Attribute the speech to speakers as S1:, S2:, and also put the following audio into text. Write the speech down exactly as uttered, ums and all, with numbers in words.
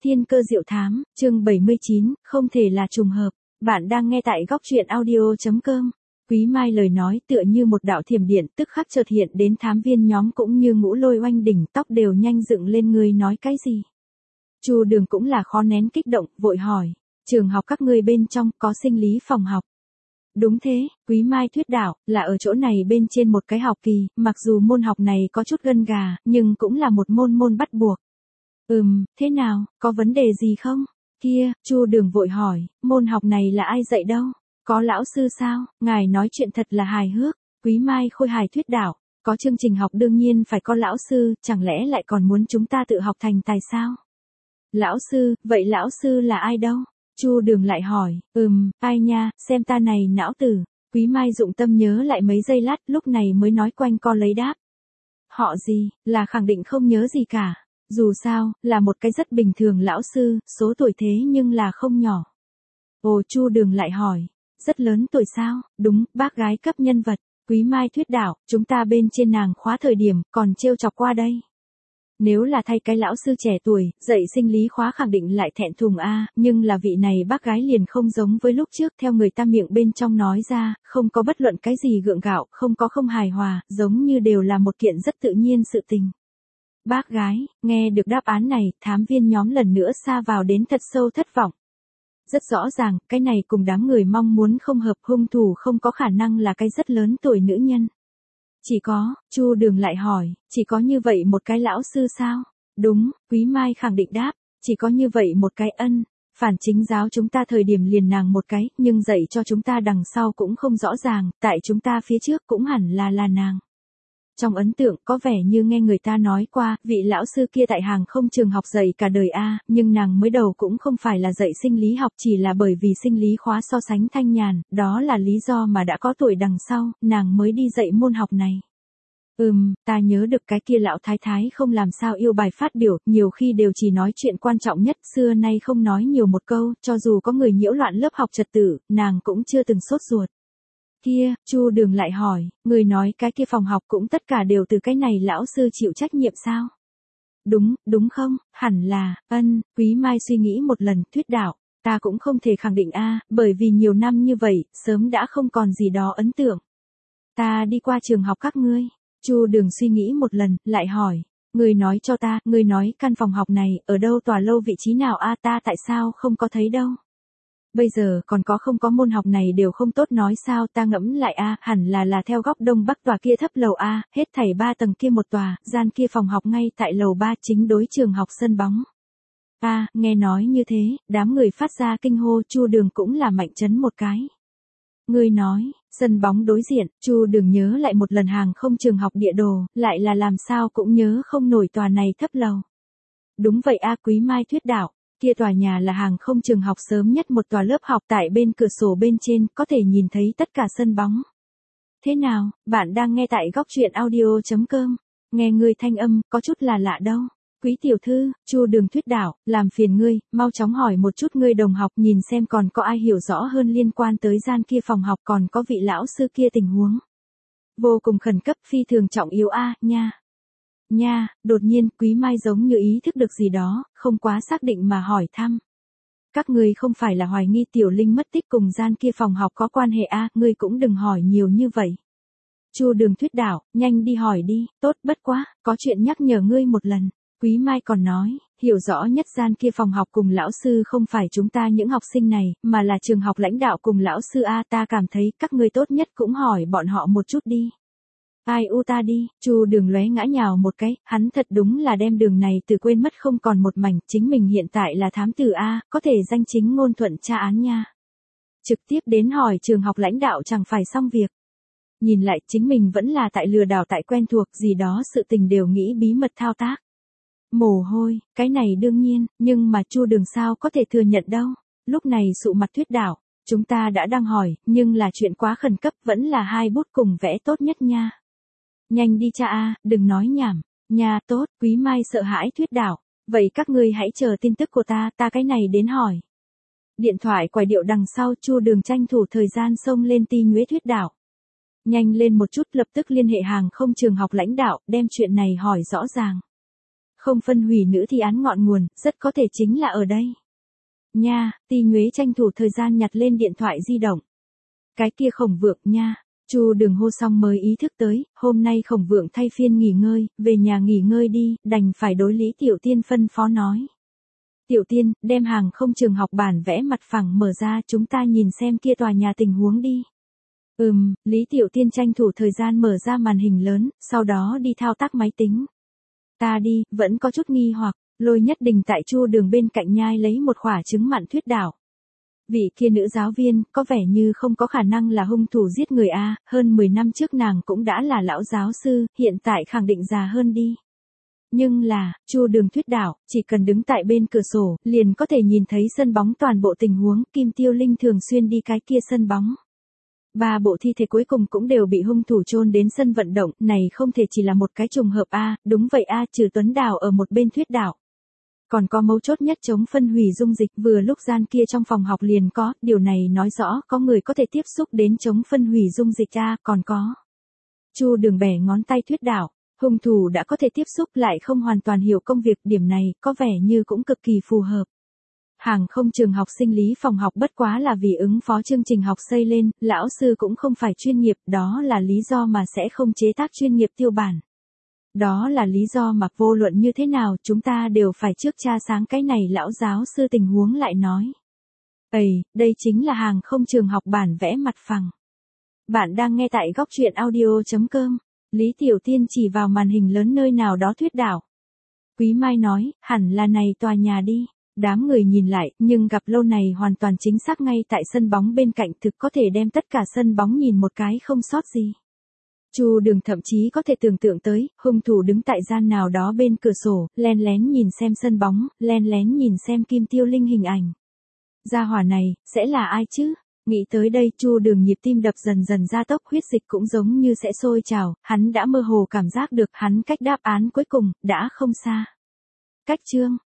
S1: Thiên cơ diệu thám, chương bảy mươi chín, không thể là trùng hợp. Bạn đang nghe tại góc truyện audio chấm com. Quý Mai lời nói tựa như một đạo thiểm điện, tức khắc chợt hiện đến thám viên nhóm cũng như ngũ lôi oanh đỉnh, tóc đều nhanh dựng lên. Ngươi nói cái gì? Chu Đường cũng là khó nén kích động, vội hỏi, trường học các ngươi bên trong có sinh lý phòng học? Đúng thế, Quý Mai thuyết đạo, là ở chỗ này bên trên một cái học kỳ, mặc dù môn học này có chút gân gà, nhưng cũng là một môn môn bắt buộc. Ừm, thế nào, có vấn đề gì không? Kia, Chu Đường vội hỏi, môn học này là ai dạy đâu? Có lão sư sao? Ngài nói chuyện thật là hài hước. Quý Mai khôi hài thuyết đạo, có chương trình học đương nhiên phải có lão sư, chẳng lẽ lại còn muốn chúng ta tự học thành tài sao? Lão sư, vậy lão sư là ai đâu? Chu Đường lại hỏi, ừm, ai nha, xem ta này não tử. Quý Mai dụng tâm nhớ lại mấy giây lát, lúc này mới nói quanh co lấy đáp. Họ gì, là khẳng định không nhớ gì cả. Dù sao, là một cái rất bình thường lão sư, số tuổi thế nhưng là không nhỏ. Ồ, Chu Đường lại hỏi, rất lớn tuổi sao? Đúng, bác gái cấp nhân vật. Quý Mai thuyết đạo, chúng ta bên trên nàng khóa thời điểm, còn trêu chọc qua đây. Nếu là thay cái lão sư trẻ tuổi, dạy sinh lý khóa khẳng định lại thẹn thùng a, nhưng là vị này bác gái liền không giống với lúc trước, theo người ta miệng bên trong nói ra, không có bất luận cái gì gượng gạo, không có không hài hòa, giống như đều là một kiện rất tự nhiên sự tình. Bác gái, nghe được đáp án này, thám viên nhóm lần nữa sa vào đến thật sâu thất vọng. Rất rõ ràng, cái này cùng đám người mong muốn không hợp, hung thủ không có khả năng là cái rất lớn tuổi nữ nhân. Chỉ có, Chu Đường lại hỏi, chỉ có như vậy một cái lão sư sao? Đúng, Quý Mai khẳng định đáp, chỉ có như vậy một cái ân. Phản chính giáo chúng ta thời điểm liền nàng một cái, nhưng dạy cho chúng ta đằng sau cũng không rõ ràng, tại chúng ta phía trước cũng hẳn là là nàng. Trong ấn tượng có vẻ như nghe người ta nói qua, vị lão sư kia tại hàng không trường học dạy cả đời a, nhưng nàng mới đầu cũng không phải là dạy sinh lý học, chỉ là bởi vì sinh lý khóa so sánh thanh nhàn, đó là lý do mà đã có tuổi đằng sau, nàng mới đi dạy môn học này. Ừm, ta nhớ được cái kia lão thái thái không làm sao yêu bài phát biểu, nhiều khi đều chỉ nói chuyện quan trọng nhất, xưa nay không nói nhiều một câu, cho dù có người nhiễu loạn lớp học trật tự, nàng cũng chưa từng sốt ruột. Kia, Chu Đường lại hỏi, người nói cái kia phòng học cũng tất cả đều từ cái này lão sư chịu trách nhiệm sao? Đúng, đúng không, hẳn là, ân, Quý Mai suy nghĩ một lần, thuyết đạo, ta cũng không thể khẳng định a, bởi vì nhiều năm như vậy, sớm đã không còn gì đó ấn tượng. Ta đi qua trường học các ngươi, Chu Đường suy nghĩ một lần, lại hỏi, người nói cho ta, người nói căn phòng học này, ở đâu tòa lâu vị trí nào a, ta tại sao không có thấy đâu? Bây giờ còn có không có môn học này đều không tốt nói sao, ta ngẫm lại a, hẳn là là theo góc đông bắc tòa kia thấp lầu a, hết thảy ba tầng kia một tòa, gian kia phòng học ngay tại lầu ba chính đối trường học sân bóng. A, nghe nói như thế, đám người phát ra kinh hô, Chu Đường cũng là mạnh chấn một cái. Người nói, sân bóng đối diện, Chu Đường nhớ lại một lần hàng không trường học địa đồ, lại là làm sao cũng nhớ không nổi tòa này thấp lầu. Đúng vậy a, Quý Mai thuyết đạo. Kia tòa nhà là hàng không trường học sớm nhất một tòa lớp học, tại bên cửa sổ bên trên, có thể nhìn thấy tất cả sân bóng. Thế nào, bạn đang nghe tại góc truyện audio chấm com. Nghe người thanh âm, có chút là lạ đâu. Quý tiểu thư, Chu Đường thuyết đạo, làm phiền ngươi, mau chóng hỏi một chút ngươi đồng học, nhìn xem còn có ai hiểu rõ hơn liên quan tới gian kia phòng học, còn có vị lão sư kia tình huống. Vô cùng khẩn cấp, phi thường trọng yếu a, nha. Nha, đột nhiên, Quý Mai giống như ý thức được gì đó, không quá xác định mà hỏi thăm. Các ngươi không phải là hoài nghi Tiểu Linh mất tích cùng gian kia phòng học có quan hệ a, à, ngươi cũng đừng hỏi nhiều như vậy. Chu Đường thuyết đạo, nhanh đi hỏi đi, tốt, bất quá, có chuyện nhắc nhở ngươi một lần. Quý Mai còn nói, hiểu rõ nhất gian kia phòng học cùng lão sư không phải chúng ta những học sinh này, mà là trường học lãnh đạo cùng lão sư a, ta cảm thấy các ngươi tốt nhất cũng hỏi bọn họ một chút đi. Ai u ta đi, Chu Đường lóe ngã nhào một cái, hắn thật đúng là đem đường này từ quên mất không còn một mảnh, chính mình hiện tại là thám tử a, có thể danh chính ngôn thuận tra án nha. Trực tiếp đến hỏi trường học lãnh đạo chẳng phải xong việc. Nhìn lại, chính mình vẫn là tại lừa đảo tại quen thuộc, gì đó sự tình đều nghĩ bí mật thao tác. Mồ hôi, cái này đương nhiên, nhưng mà Chu Đường sao có thể thừa nhận đâu. Lúc này sụ mặt thuyết đạo, chúng ta đã đang hỏi, nhưng là chuyện quá khẩn cấp, vẫn là hai bút cùng vẽ tốt nhất nha. Nhanh đi cha a, đừng nói nhảm. Nha, tốt, Quý Mai sợ hãi thuyết đạo. Vậy các ngươi hãy chờ tin tức của ta, ta cái này đến hỏi. Điện thoại quài điệu đằng sau, Chu Đường tranh thủ thời gian xông lên ti nhuế thuyết đạo. Nhanh lên một chút, lập tức liên hệ hàng không trường học lãnh đạo, đem chuyện này hỏi rõ ràng. Không phân hủy nữ thi án ngọn nguồn, rất có thể chính là ở đây. Nha, Ti Nhuế tranh thủ thời gian nhặt lên điện thoại di động. Cái kia Khổng Vượng nha. Chu Đường hô xong mới ý thức tới, hôm nay Khổng Vượng thay phiên nghỉ ngơi, về nhà nghỉ ngơi đi, đành phải đối Lý Tiểu Tiên phân phó nói. Tiểu Tiên, đem hàng không trường học bản vẽ mặt phẳng mở ra, chúng ta nhìn xem kia tòa nhà tình huống đi. Ừm, Lý Tiểu Tiên tranh thủ thời gian mở ra màn hình lớn, sau đó đi thao tác máy tính. Ta đi, vẫn có chút nghi hoặc, Lôi Nhất Đình tại Chu Đường bên cạnh nhai lấy một quả trứng mặn thuyết đảo. Vị kia nữ giáo viên, có vẻ như không có khả năng là hung thủ giết người a, hơn mười năm trước nàng cũng đã là lão giáo sư, hiện tại khẳng định già hơn đi. Nhưng là, Chu Đường thuyết đảo, chỉ cần đứng tại bên cửa sổ, liền có thể nhìn thấy sân bóng toàn bộ tình huống, Kim Tiêu Linh thường xuyên đi cái kia sân bóng. Ba bộ thi thể cuối cùng cũng đều bị hung thủ chôn đến sân vận động, này không thể chỉ là một cái trùng hợp a, đúng vậy a, trừ Tuấn Đào ở một bên thuyết đảo. Còn có mấu chốt nhất chống phân hủy dung dịch, vừa lúc gian kia trong phòng học liền có, điều này nói rõ có người có thể tiếp xúc đến chống phân hủy dung dịch a, còn có. Chu Đường bẻ ngón tay thuyết đảo, hung thủ đã có thể tiếp xúc lại không hoàn toàn hiểu công việc, điểm này có vẻ như cũng cực kỳ phù hợp. Hàng không trường học sinh lý phòng học bất quá là vì ứng phó chương trình học xây lên, lão sư cũng không phải chuyên nghiệp, đó là lý do mà sẽ không chế tác chuyên nghiệp tiêu bản. Đó là lý do mà vô luận như thế nào chúng ta đều phải trước tra sáng cái này lão giáo sư tình huống lại nói. Ây, đây chính là hàng không trường học bản vẽ mặt phẳng. Bạn đang nghe tại góc truyện audio chấm com. Lý Tiểu Tiên chỉ vào màn hình lớn nơi nào đó thuyết đảo. Quý Mai nói, hẳn là này tòa nhà đi. Đám người nhìn lại, nhưng gặp lâu này hoàn toàn chính xác ngay tại sân bóng bên cạnh, thực có thể đem tất cả sân bóng nhìn một cái không sót gì. Chu Đường thậm chí có thể tưởng tượng tới, hung thủ đứng tại gian nào đó bên cửa sổ, len lén nhìn xem sân bóng, len lén nhìn xem Kim Tiêu Linh hình ảnh. Gia hỏa này, sẽ là ai chứ? Nghĩ tới đây, Chu Đường nhịp tim đập dần dần gia tốc, huyết dịch cũng giống như sẽ sôi trào, hắn đã mơ hồ cảm giác được hắn cách đáp án cuối cùng, đã không xa. Cách chương